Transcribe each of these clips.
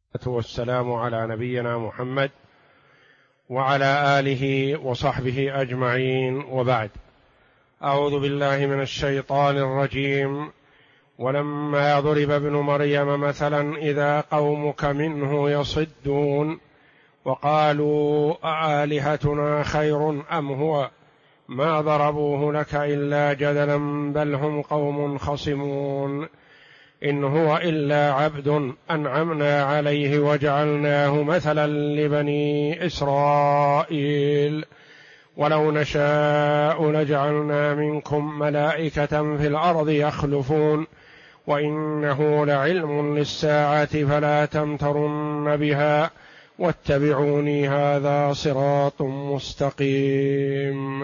والسلام على نبينا محمد وعلى آله وصحبه أجمعين، وبعد. أعوذ بالله من الشيطان الرجيم. ولما ضرب ابن مريم مثلا إذا قومك منه يصدون وقالوا أآلهتنا خير أم هو ما ضربوه لك إلا جدلا بل هم قوم خصمون. إن هو إلا عبد أنعمنا عليه وجعلناه مثلا لبني إسرائيل ولو نشاء لجعلنا منكم ملائكة في الأرض يخلفون وإنه لعلم للساعة فلا تمترن بها واتبعوني هذا صراط مستقيم.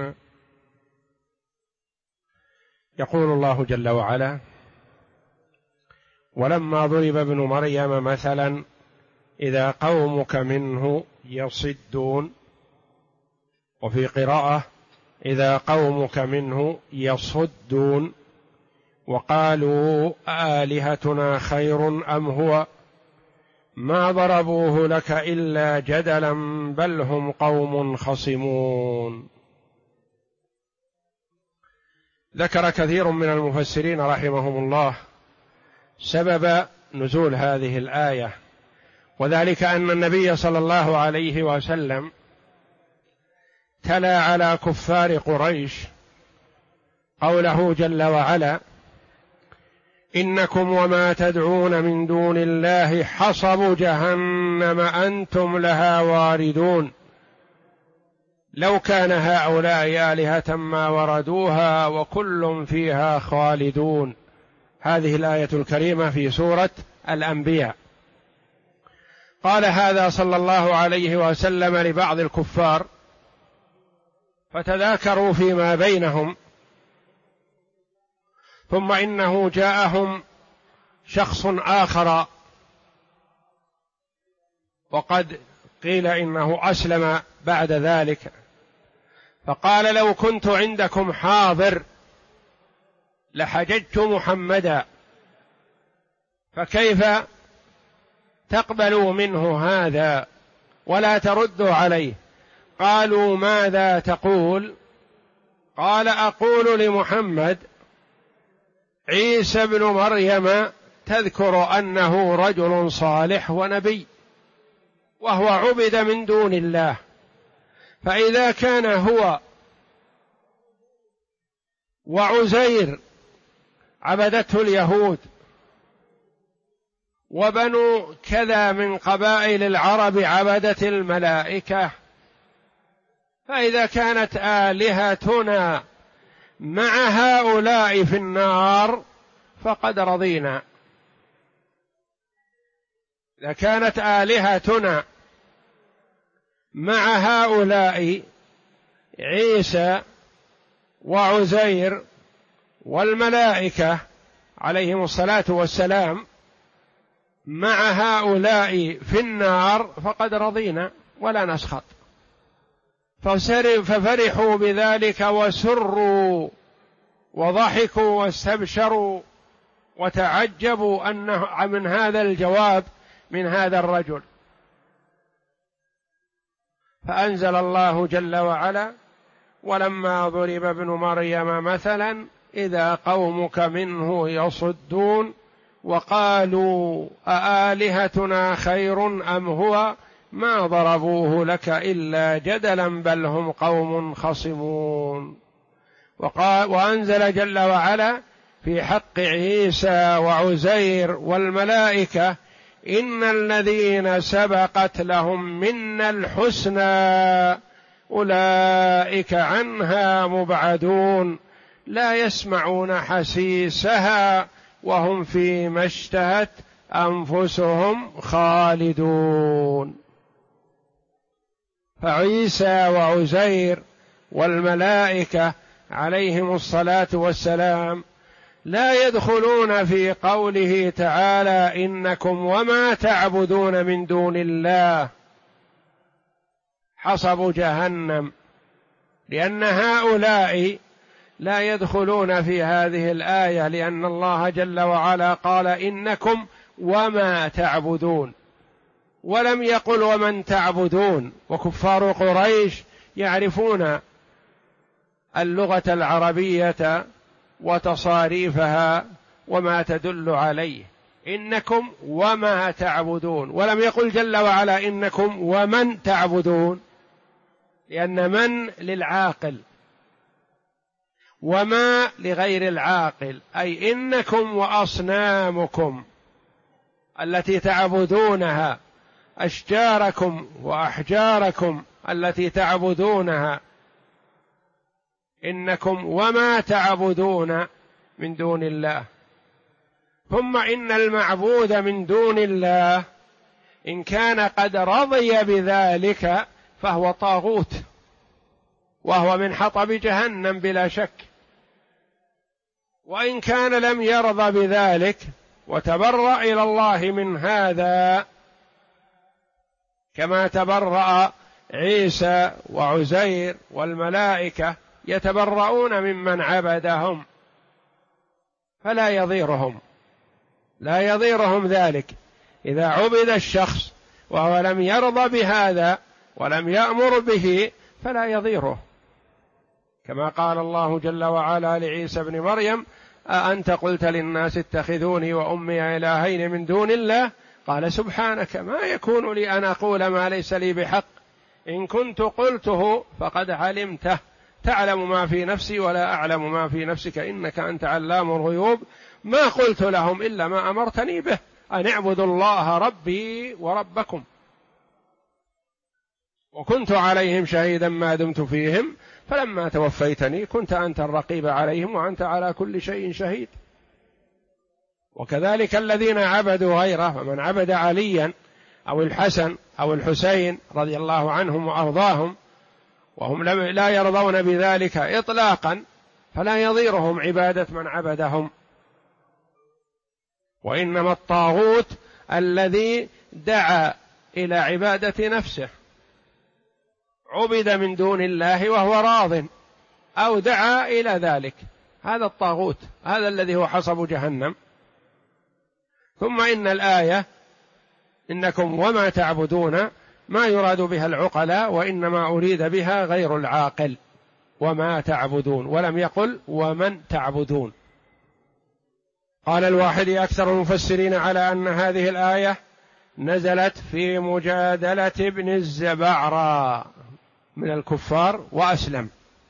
يقول الله جل وعلا: ولما ضرب ابن مريم مثلا إذا قومك منه يصدون، وفي قراءة إذا قومك منه يصدون وقالوا آلهتنا خير أم هو ما ضربوه لك إلا جدلا بل هم قوم خصمون. ذكر كثير من المفسرين رحمهم الله سبب نزول هذه الآية، وذلك أن النبي صلى الله عليه وسلم تلا على كفار قريش قوله جل وعلا: إنكم وما تدعون من دون الله حصب جهنم أنتم لها واردون لو كان هؤلاء آلهة ما وردوها وكل فيها خالدون. هذه الآية الكريمة في سورة الأنبياء. قال هذا صلى الله عليه وسلم لبعض الكفار فتذاكروا فيما بينهم، ثم إنه جاءهم شخص آخر وقد قيل إنه أسلم بعد ذلك، فقال: لو كنت عندكم حاضر لحججت محمدا، فكيف تقبلوا منه هذا ولا تردوا عليه؟ قالوا: ماذا تقول؟ قال: أقول لمحمد عيسى بن مريم تذكر أنه رجل صالح ونبي وهو عبد من دون الله، فإذا كان هو وعزير عبدته اليهود وبنو كذا من قبائل العرب عبدت الملائكة، فإذا كانت آلهتنا مع هؤلاء في النار فقد رضينا. إذا كانت آلهتنا مع هؤلاء عيسى وعزير والملائكة عليهم الصلاة والسلام مع هؤلاء في النار فقد رضينا ولا نسخط. ففرحوا بذلك وسروا وضحكوا واستبشروا وتعجبوا أنه من هذا الجواب من هذا الرجل. فأنزل الله جل وعلا: ولما ضرب ابن مريم مثلا إذا قومك منه يصدون وقالوا أآلهتنا خير أم هو ما ضربوه لك إلا جدلا بل هم قوم خصمون. وأنزل جل وعلا في حق عيسى وعزير والملائكة: إن الذين سبقت لهم منا الحسنى أولئك عنها مبعدون لا يسمعون حسيسها وهم فيما اشتهت أنفسهم خالدون. فعيسى وعزير والملائكة عليهم الصلاة والسلام لا يدخلون في قوله تعالى: إنكم وما تعبدون من دون الله حصب جهنم، لأن هؤلاء لا يدخلون في هذه الآية، لأن الله جل وعلا قال: إنكم وما تعبدون، ولم يقل ومن تعبدون. وكفار قريش يعرفون اللغة العربية وتصاريفها وما تدل عليه، إنكم وما تعبدون، ولم يقل جل وعلا إنكم ومن تعبدون، لأن من للعاقل وما لغير العاقل، أي إنكم وأصنامكم التي تعبدونها، أشجاركم وأحجاركم التي تعبدونها، إنكم وما تعبدون من دون الله. ثم إن المعبود من دون الله إن كان قد رضي بذلك فهو طاغوت، وهو من حطب جهنم بلا شك. وإن كان لم يرضى بذلك وتبرأ إلى الله من هذا، كما تبرأ عيسى وعزير والملائكة يتبرؤون ممن عبدهم، فلا يضيرهم، لا يضيرهم ذلك. إذا عبد الشخص وهو لم يرضى بهذا ولم يأمر به فلا يضيره، كما قال الله جل وعلا لعيسى بن مريم: أأنت قلت للناس اتخذوني وأمي إلهين من دون الله؟ قال: سبحانك، ما يكون لي أن أقول ما ليس لي بحق، إن كنت قلته فقد علمته، تعلم ما في نفسي ولا أعلم ما في نفسك، إنك أنت علام الغيوب. ما قلت لهم إلا ما أمرتني به، أن اعبدوا الله ربي وربكم، وكنت عليهم شهيدا ما دمت فيهم، فلما توفيتني كنت أنت الرقيب عليهم وأنت على كل شيء شهيد. وكذلك الذين عبدوا غيره، فمن عبد عليا أو الحسن أو الحسين رضي الله عنهم وأرضاهم وهم لا يرضون بذلك إطلاقا، فلا يضيرهم عبادة من عبدهم. وإنما الطاغوت الذي دعا إلى عبادة نفسه، عبد من دون الله وهو راض، أو دعا إلى ذلك، هذا الطاغوت، هذا الذي هو حصب جهنم. ثم إن الآية إنكم وما تعبدون ما يراد بها العقلاء، وإنما أريد بها غير العاقل، وما تعبدون، ولم يقل ومن تعبدون. قال الواحد أكثر المفسرين على أن هذه الآية نزلت في مجادلة ابن الزبعرى من الكفار وأسلم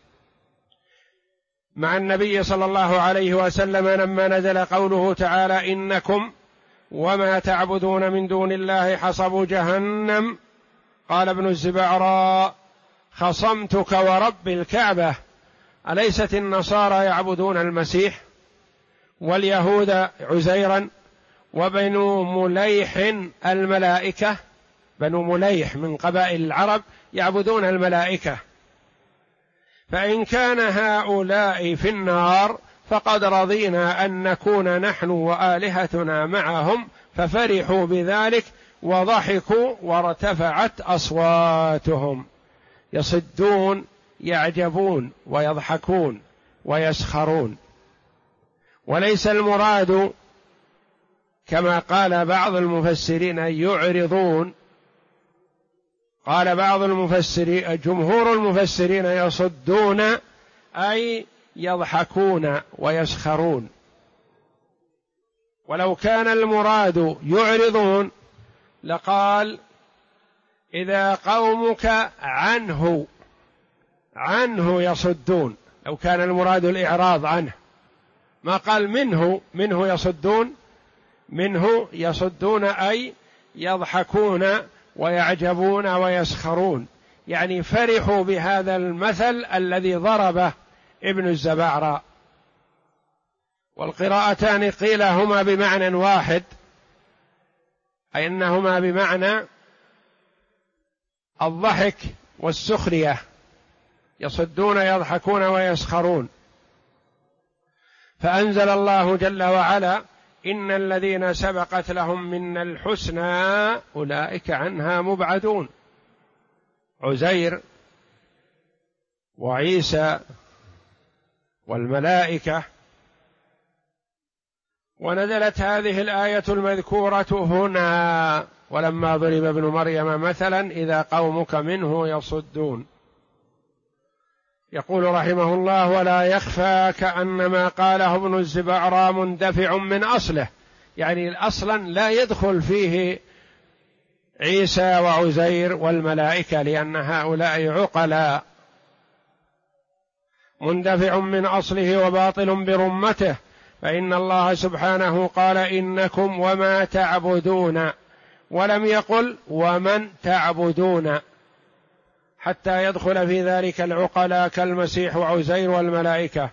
مع النبي صلى الله عليه وسلم لما نزل قوله تعالى: إنكم وما تعبدون من دون الله حصب جهنم. قال ابن الزبعرى: خصمتك ورب الكعبة، أليست النصارى يعبدون المسيح واليهود عزيرا وبنو مليح الملائكة؟ بنو مليح من قبائل العرب يعبدون الملائكة، فإن كان هؤلاء في النار فقد رضينا أن نكون نحن وآلهتنا معهم، ففرحوا بذلك وضحكوا وارتفعت أصواتهم، يصدون يعجبون ويضحكون ويسخرون. وليس المراد كما قال بعض المفسرين يعرضون، قال بعض المفسرين جمهور المفسرين يصدون أي يضحكون ويسخرون. ولو كان المراد يعرضون لقال: إذا قومك عنه يصدون، لو كان المراد الإعراض عنه، ما قال منه يصدون، منه يصدون أي يضحكون ويعجبون ويسخرون، يعني فرحوا بهذا المثل الذي ضربه ابن الزبعرى. والقراءتان قيل هما بمعنى واحد، أي أنهما بمعنى الضحك والسخرية، يصدون يضحكون ويسخرون. فأنزل الله جل وعلا: إن الذين سبقت لهم من الحسنى أولئك عنها مبعدون. عزير وعيسى والملائكة ونزلت هذه الآية المذكورة هنا: ولما ضرب ابن مريم مثلا إذا قومك منه يصدون. يقول رحمه الله: ولا يخفى كأنما قاله ابن الزبعرى مندفع من أصله، يعني أصلا لا يدخل فيه عيسى وعزير والملائكة لأن هؤلاء عقلاء، مندفع من أصله وباطل برمته، فإن الله سبحانه قال إنكم وما تعبدون، ولم يقل ومن تعبدون، حتى يدخل في ذلك العقلاء كالمسيح وعزير والملائكة.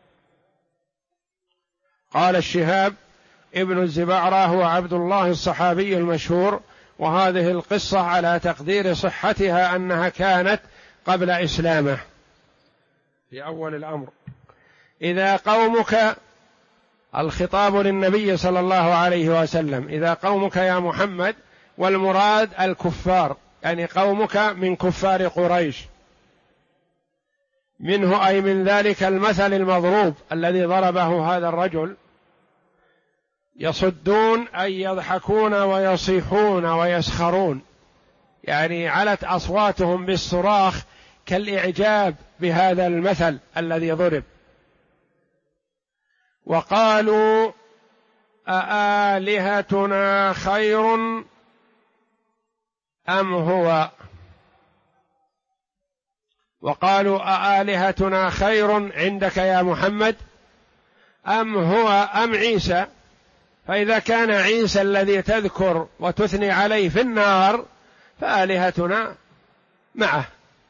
قال الشهاب ابن الزبعرى هو عبد الله الصحابي المشهور، وهذه القصة على تقدير صحتها أنها كانت قبل إسلامه في أول الأمر. إذا قومك، الخطاب للنبي صلى الله عليه وسلم، إذا قومك يا محمد، والمراد الكفار، يعني قومك من كفار قريش، منه أي من ذلك المثل المضروب الذي ضربه هذا الرجل، يصدون أي يضحكون ويصيحون ويسخرون، يعني علت أصواتهم بالصراخ كالإعجاب بهذا المثل الذي ضرب. وقالوا أآلهتنا خير أم هو، وقالوا أآلهتنا خير عندك يا محمد أم هو أم عيسى، فإذا كان عيسى الذي تذكر وتثني عليه في النار فآلهتنا معه.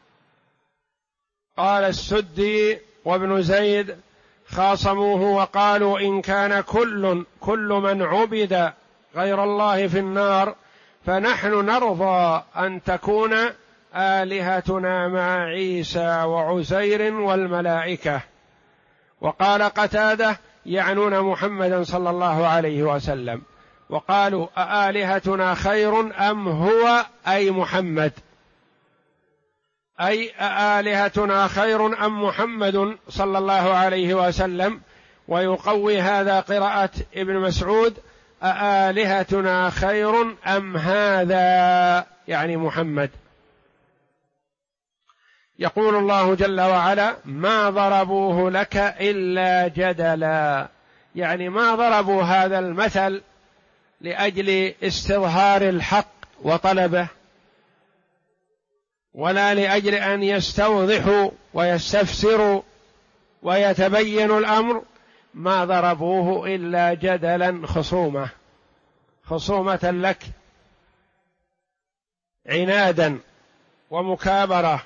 قال السدي وابن زيد خاصموه وقالوا إن كان كل من عبد غير الله في النار فنحن نرضى أن تكون آلهتنا مع عيسى وعزير والملائكة. وقال قتادة يعنون محمدا صلى الله عليه وسلم، وقالوا أآلهتنا خير أم هو أي محمد، أي أآلهتنا خير أم محمد صلى الله عليه وسلم. ويقوي هذا قراءة ابن مسعود أآلهتنا خير أم هذا، يعني محمد. يقول الله جل وعلا ما ضربوه لك إلا جدلا، يعني ما ضربوا هذا المثل لأجل استظهار الحق وطلبه، ولا لأجل أن يستوضحوا ويستفسروا ويتبين الأمر، ما ضربوه إلا جدلا، خصومة لك، عنادا ومكابرة.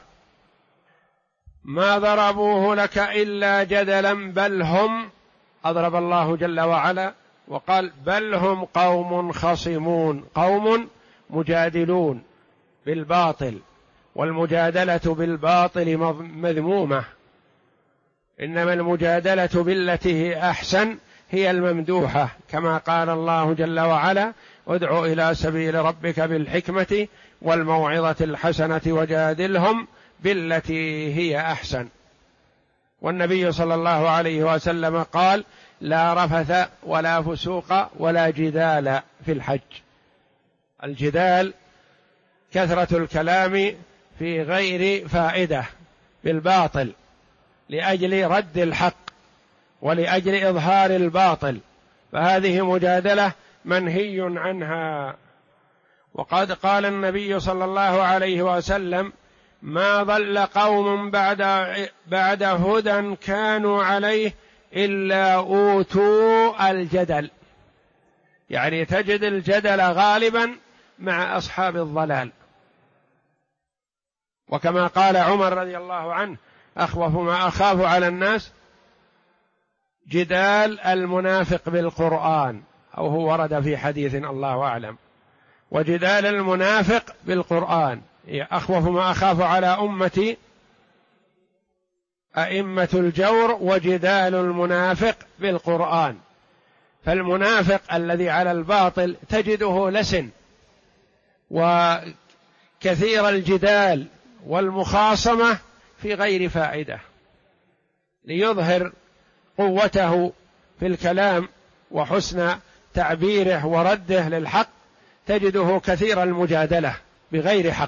ما ضربوه لك إلا جدلا بل هم، أضرب الله جل وعلا وقال بل هم قوم خصمون، قوم مجادلون بالباطل، والمجادلة بالباطل مذمومة، إنما المجادلة بالتي هي أحسن هي الممدوحة، كما قال الله جل وعلا ادع إلى سبيل ربك بالحكمة والموعظة الحسنة وجادلهم بالتي هي أحسن. والنبي صلى الله عليه وسلم قال لا رفث ولا فسوق ولا جدال في الحج. الجدال كثرة الكلام في غير فائدة بالباطل لأجل رد الحق ولأجل إظهار الباطل، فهذه مجادلة منهي عنها. وقد قال النبي صلى الله عليه وسلم ما ضل قوم بعد هدى كانوا عليه إلا أوتوا الجدل، يعني تجد الجدل غالبا مع أصحاب الضلال. وكما قال عمر رضي الله عنه أخوف ما أخاف على الناس جدال المنافق بالقرآن، أو هو ورد في حديث الله أعلم، وجدال المنافق بالقرآن أخوف ما أخاف على أمتي أئمة الجور وجدال المنافق بالقرآن. فالمنافق الذي على الباطل تجده لسن وكثير الجدال والمخاصمة في غير فائدة، ليظهر قوته في الكلام وحسن تعبيره ورده للحق تجده كثير المجادلة بغير حق.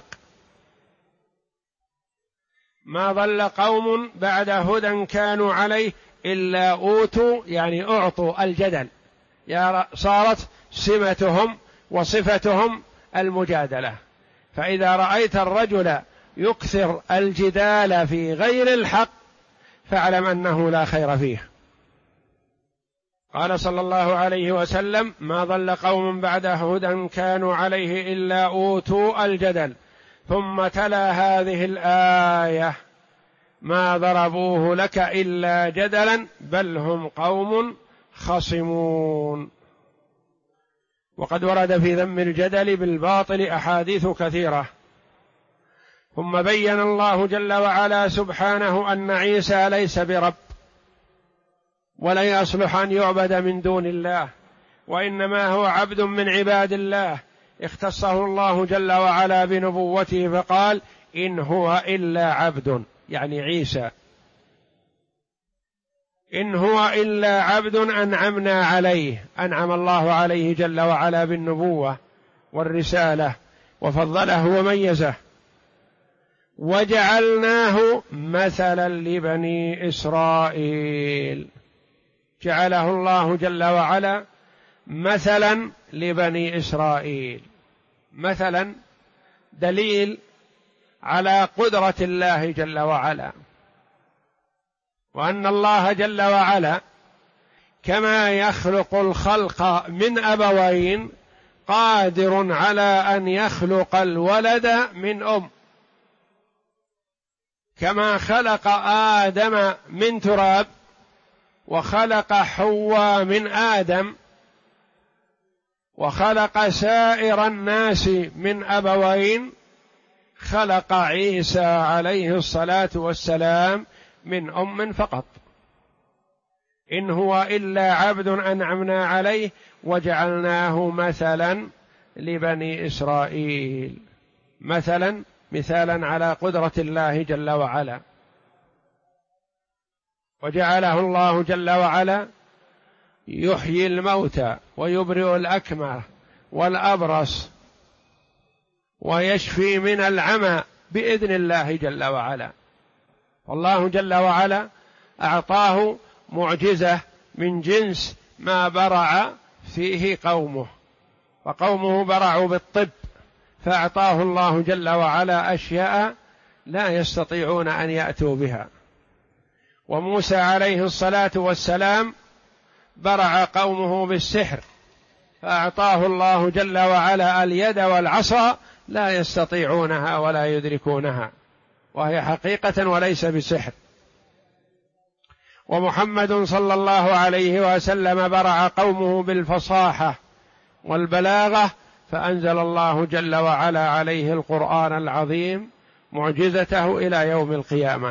ما ضل قوم بعد هدى كانوا عليه إلا أوتوا، يعني أعطوا الجدل، صارت سمتهم وصفتهم المجادلة. فإذا رأيت الرجل يكثر الجدال في غير الحق فاعلم أنه لا خير فيه. قال صلى الله عليه وسلم: ما ضل قوم بعد هدى كانوا عليه إلا أوتوا الجدل، ثم تلا هذه الآية: ما ضربوه لك إلا جدلا بل هم قوم خصمون. وقد ورد في ذم الجدل بالباطل أحاديث كثيرة. ثم بين الله جل وعلا سبحانه أن عيسى ليس برب، ولا يصلح أن يعبد من دون الله، وإنما هو عبد من عباد الله اختصه الله جل وعلا بنبوته، فقال: إن هو إلا عبد، يعني عيسى، إن هو إلا عبد أنعمنا عليه، أنعم الله عليه جل وعلا بالنبوة والرسالة وفضله وميزه. وجعلناه مثلا لبني إسرائيل، جعله الله جل وعلا مثلا لبني إسرائيل. مثلا دليل على قدرة الله جل وعلا، وأن الله جل وعلا كما يخلق الخلق من أبوين قادر على أن يخلق الولد من أم، كما خلق آدم من تراب وخلق حواء من آدم وخلق سائر الناس من أبوين، خلق عيسى عليه الصلاة والسلام من أم فقط. إن هو إلا عبد أنعمنا عليه وجعلناه مثلا لبني إسرائيل، مثالا على قدرة الله جل وعلا. وجعله الله جل وعلا يحيي الموتى ويبرئ الأكمه والأبرص ويشفي من العمى بإذن الله جل وعلا. والله جل وعلا أعطاه معجزة من جنس ما برع فيه قومه، وقومه برعوا بالطب، فأعطاه الله جل وعلا أشياء لا يستطيعون أن يأتوا بها. وموسى عليه الصلاة والسلام برع قومه بالسحر، فأعطاه الله جل وعلا اليد والعصا لا يستطيعونها ولا يدركونها، وهي حقيقة وليس بسحر. ومحمد صلى الله عليه وسلم برع قومه بالفصاحة والبلاغة، فأنزل الله جل وعلا عليه القرآن العظيم معجزته إلى يوم القيامة.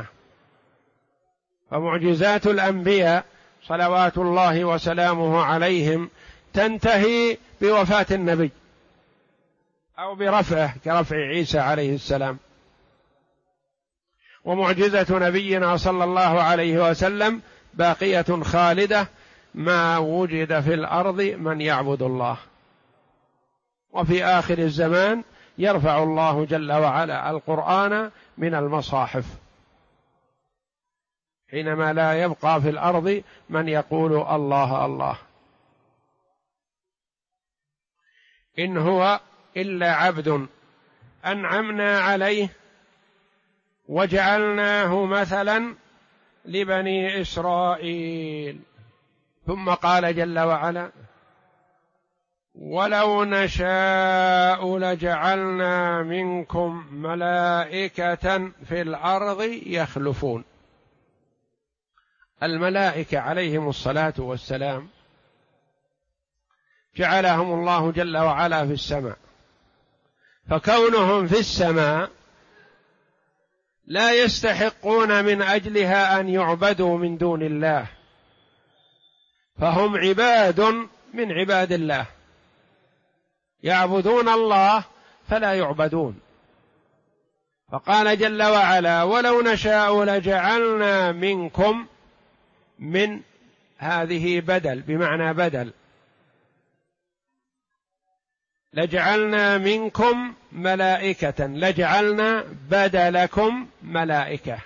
فمعجزات الأنبياء صلوات الله وسلامه عليهم تنتهي بوفاة النبي أو برفعه كرفع عيسى عليه السلام. ومعجزة نبينا صلى الله عليه وسلم باقية خالدة ما وجد في الأرض من يعبد الله. وفي آخر الزمان يرفع الله جل وعلا القرآن من المصاحف، حينما لا يبقى في الأرض من يقول الله الله. إن هو إلا عبد أنعمنا عليه وجعلناه مثلا لبني إسرائيل. ثم قال جل وعلا: ولو نشاء لجعلنا منكم ملائكة في الأرض يخلفون. الملائكة عليهم الصلاة والسلام جعلهم الله جل وعلا في السماء، فكونهم في السماء لا يستحقون من أجلها أن يعبدوا من دون الله، فهم عباد من عباد الله، يعبدون الله فلا يعبدون. فقال جل وعلا: ولو نشاء لجعلنا منكم، من هذه بدل بمعنى بدل، لجعلنا منكم ملائكة، لجعلنا بدلكم ملائكة.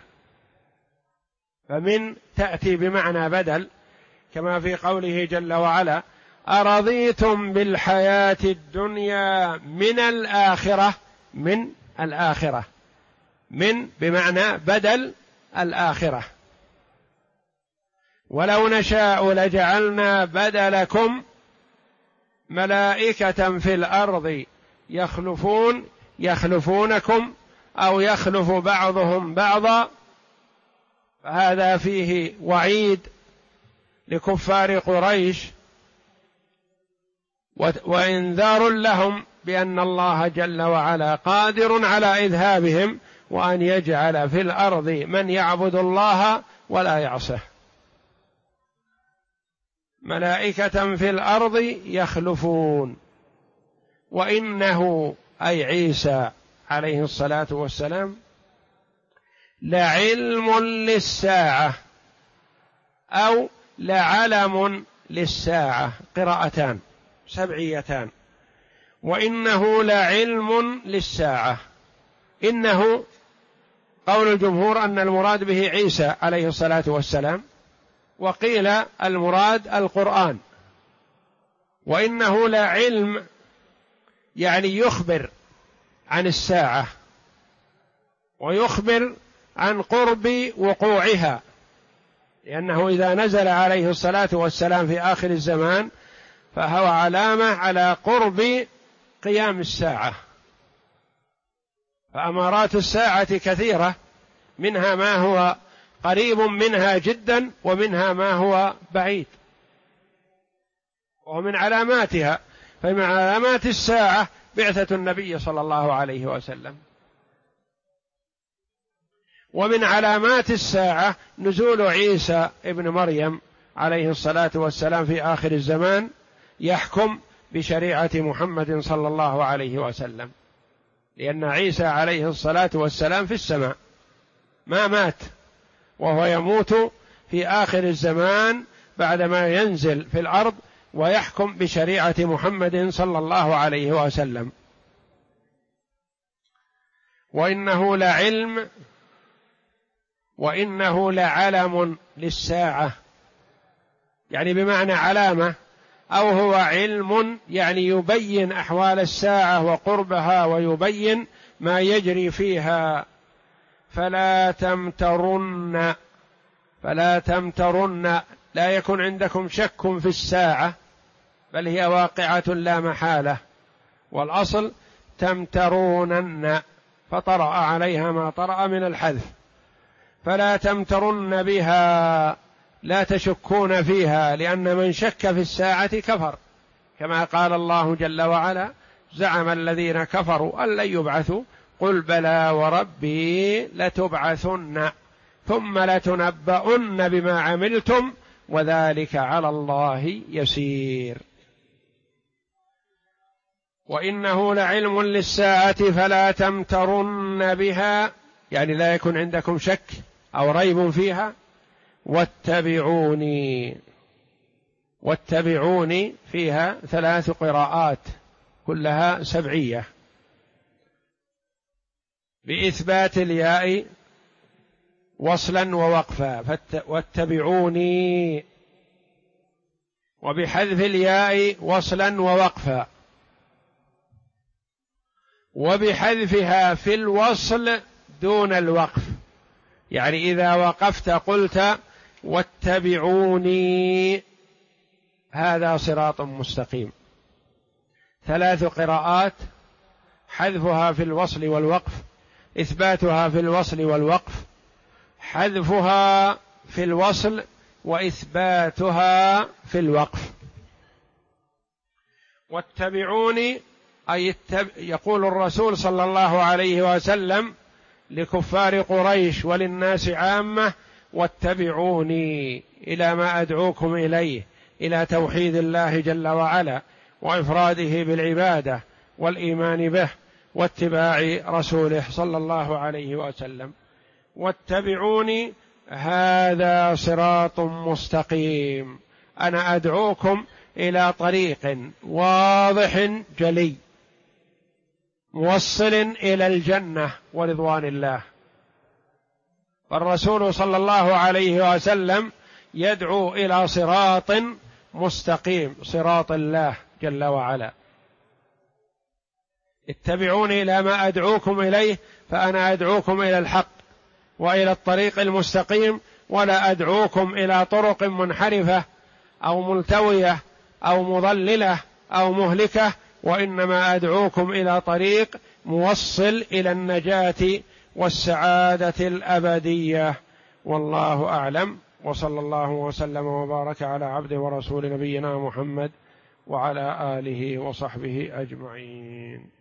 فمن تأتي بمعنى بدل، كما في قوله جل وعلا: أرضيتم بالحياة الدنيا من الآخرة. من الآخرة، من بمعنى بدل الآخرة. ولو نشاء لجعلنا بدلكم ملائكة في الأرض يخلفونكم أو يخلف بعضهم بعضا. فهذا فيه وعيد لكفار قريش وإنذار لهم بأن الله جل وعلا قادر على إذهابهم، وأن يجعل في الأرض من يعبد الله ولا يعصه. ملائكة في الأرض يخلفون. وإنه أي عيسى عليه الصلاة والسلام لعلم للساعة أو لعلم للساعة، قراءتان سبعيتان. وإنه لعلم للساعة. إنه قول الجمهور أن المراد به عيسى عليه الصلاة والسلام، وقيل المراد القرآن. وإنه لعلم يعني يخبر عن الساعة ويخبر عن قرب وقوعها، لأنه إذا نزل عليه الصلاة والسلام في آخر الزمان فهو علامة على قرب قيام الساعة. فأمارات الساعة كثيرة، منها ما هو قريب منها جدا ومنها ما هو بعيد. ومن علاماتها، فمن علامات الساعة بعثة النبي صلى الله عليه وسلم. ومن علامات الساعة نزول عيسى ابن مريم عليه الصلاة والسلام في آخر الزمان، يحكم بشريعة محمد صلى الله عليه وسلم، لأن عيسى عليه الصلاة والسلام في السماء ما مات، وهو يموت في آخر الزمان بعدما ينزل في الأرض ويحكم بشريعة محمد صلى الله عليه وسلم. وإنه لعلم، وإنه لعلم للساعة، يعني بمعنى علامة، أو هو علم يعني يبين أحوال الساعة وقربها ويبين ما يجري فيها. فلا تمترن، لا يكن عندكم شك في الساعة، بل هي واقعة لا محالة. والأصل تمترونن، فطرأ عليها ما طرأ من الحذف. فلا تمترن بها، لا تشكون فيها، لأن من شك في الساعة كفر، كما قال الله جل وعلا: زعم الذين كفروا أن لن يبعثوا قل بلى وربي لتبعثن ثم لتنبؤن بما عملتم وذلك على الله يسير. وإنه لعلم للساعة فلا تمترن بها، يعني لا يكن عندكم شك أو ريب فيها. واتبعوني فيها 3 قراءات كلها سبعية بإثبات الياء وصلا ووقفا، واتبعوني، وبحذف الياء وصلا ووقفا، وبحذفها في الوصل دون الوقف، يعني إذا وقفت قلت واتبعوني، هذا صراط مستقيم. 3 قراءات، حذفها في الوصل والوقف، إثباتها في الوصل والوقف، حذفها في الوصل وإثباتها في الوقف. واتبعوني أي يقول الرسول صلى الله عليه وسلم لكفار قريش وللناس عامة: واتبعوني إلى ما أدعوكم إليه، إلى توحيد الله جل وعلا وإفراده بالعبادة والإيمان به واتباع رسوله صلى الله عليه وسلم. واتبعوني هذا صراط مستقيم، أنا أدعوكم إلى طريق واضح جلي موصل إلى الجنة ورضوان الله. فالرسول صلى الله عليه وسلم يدعو إلى صراط مستقيم، صراط الله جل وعلا. اتبعوني إلى ما أدعوكم إليه فأنا أدعوكم إلى الحق وإلى الطريق المستقيم، ولا أدعوكم إلى طرق منحرفة أو ملتوية أو مضللة أو مهلكة، وإنما أدعوكم إلى طريق موصل إلى النجاة والسعادة الأبدية. والله أعلم، وصلى الله وسلم وبارك على عبده ورسول نبينا محمد وعلى آله وصحبه أجمعين.